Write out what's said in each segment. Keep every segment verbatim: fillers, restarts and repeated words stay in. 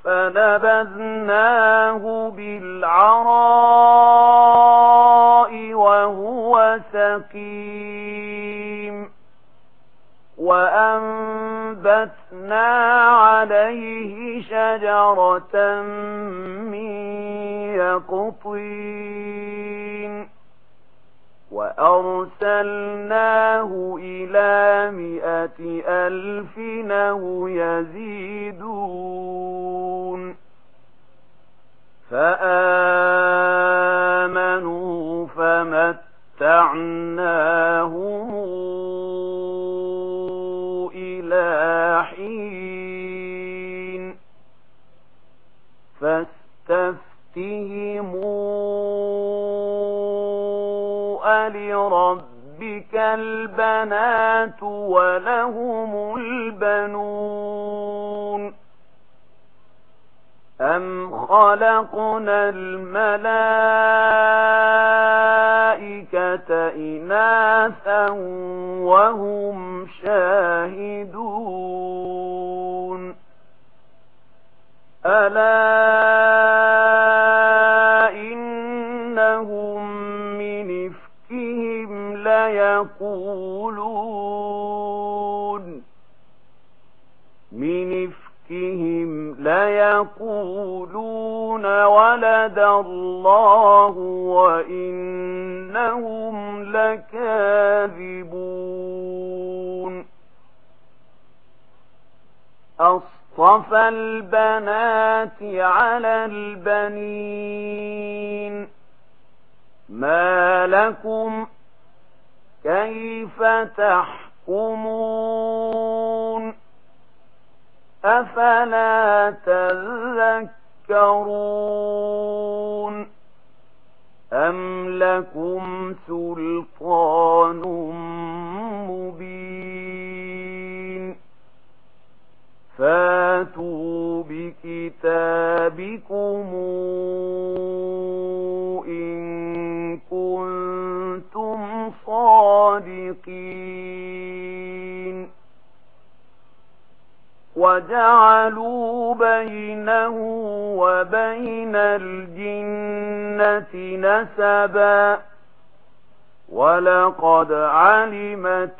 فنبذناه بالعراء وهو سقيم وأنبتنا عليه شجرة من يقطين وأرسلناه إلى مائة ألف أو يزيدون فآمنوا فمتعناهم إلى حين فاستفتهموا ألربك البنات ولهم البنون أم خلقنا الملائكة إناثا وهم شاهدون ألا إنهم من إفكهم ليقولون من إفكهم ليقولون ولد الله وإنهم لكاذبون أصطفى البنات على البنين ما لكم كيف تحكمون أفلا تذكرون أم لكم سلطان مبين فاتوا بكتابكم إن كنتم صادقين وجعلوا بينه وبين الجنة نسبا ولقد علمت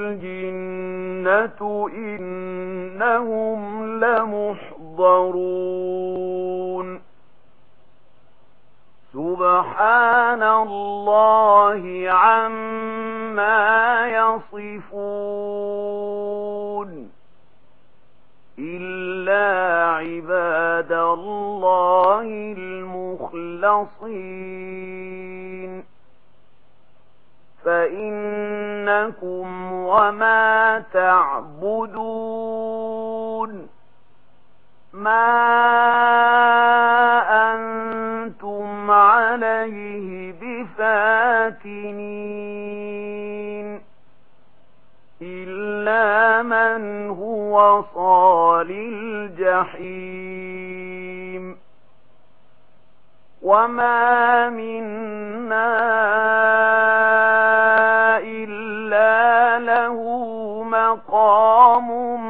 الجنة إنهم لمحضرون سبحان الله عما يصفون إلا عباد الله المخلصين فإنكم وما تعبدون ما أنتم عليه بفاتنين إلا من هو صال الجحيم وما منا إلا له مقام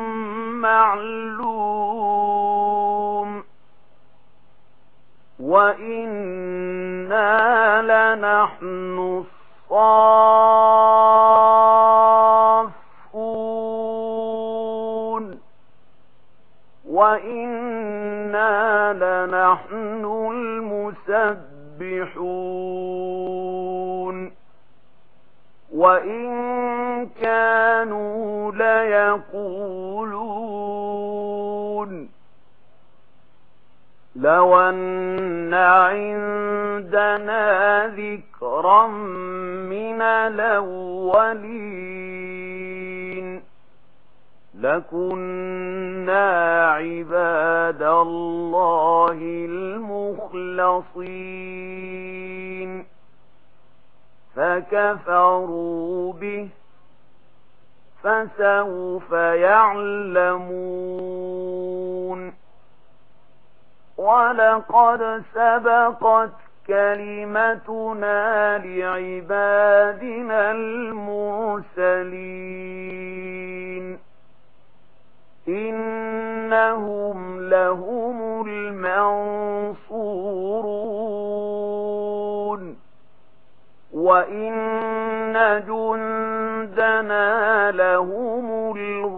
معلوم وإنا لنحن الصافون وإنا لنحن المسبحون وإن كانوا ليقولون لو أن عندنا ذكرا من الأولين لكنا عباد الله المخلصين فكفروا به فسوف يعلمون ولقد سبقت كلمتنا لعبادنا المرسلين إنهم لهم المنصورون وإن جندنا لهم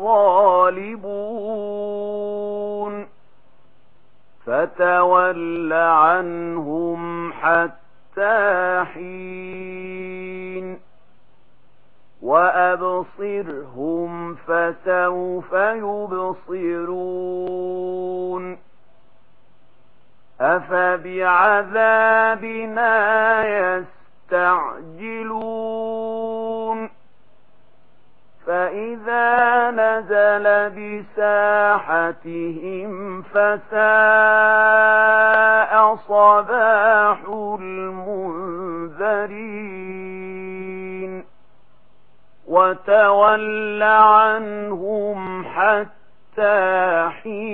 الغالبون فتول عنهم حتى حين وأبصرهم فسوف يبصرون أفبعذابنا يستعجلون فإذا نزل بساحتهم فساء صباح المنذرين وتول عنهم حتى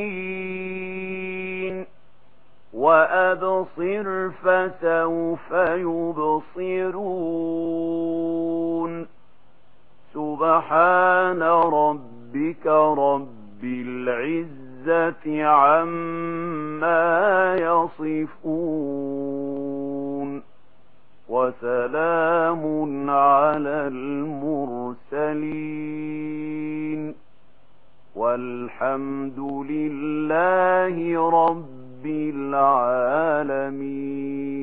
حين وأبصر فسوف يبصرون سبحان ربك رب العزة عما يصفون وسلام على المرسلين والحمد لله رب العالمين.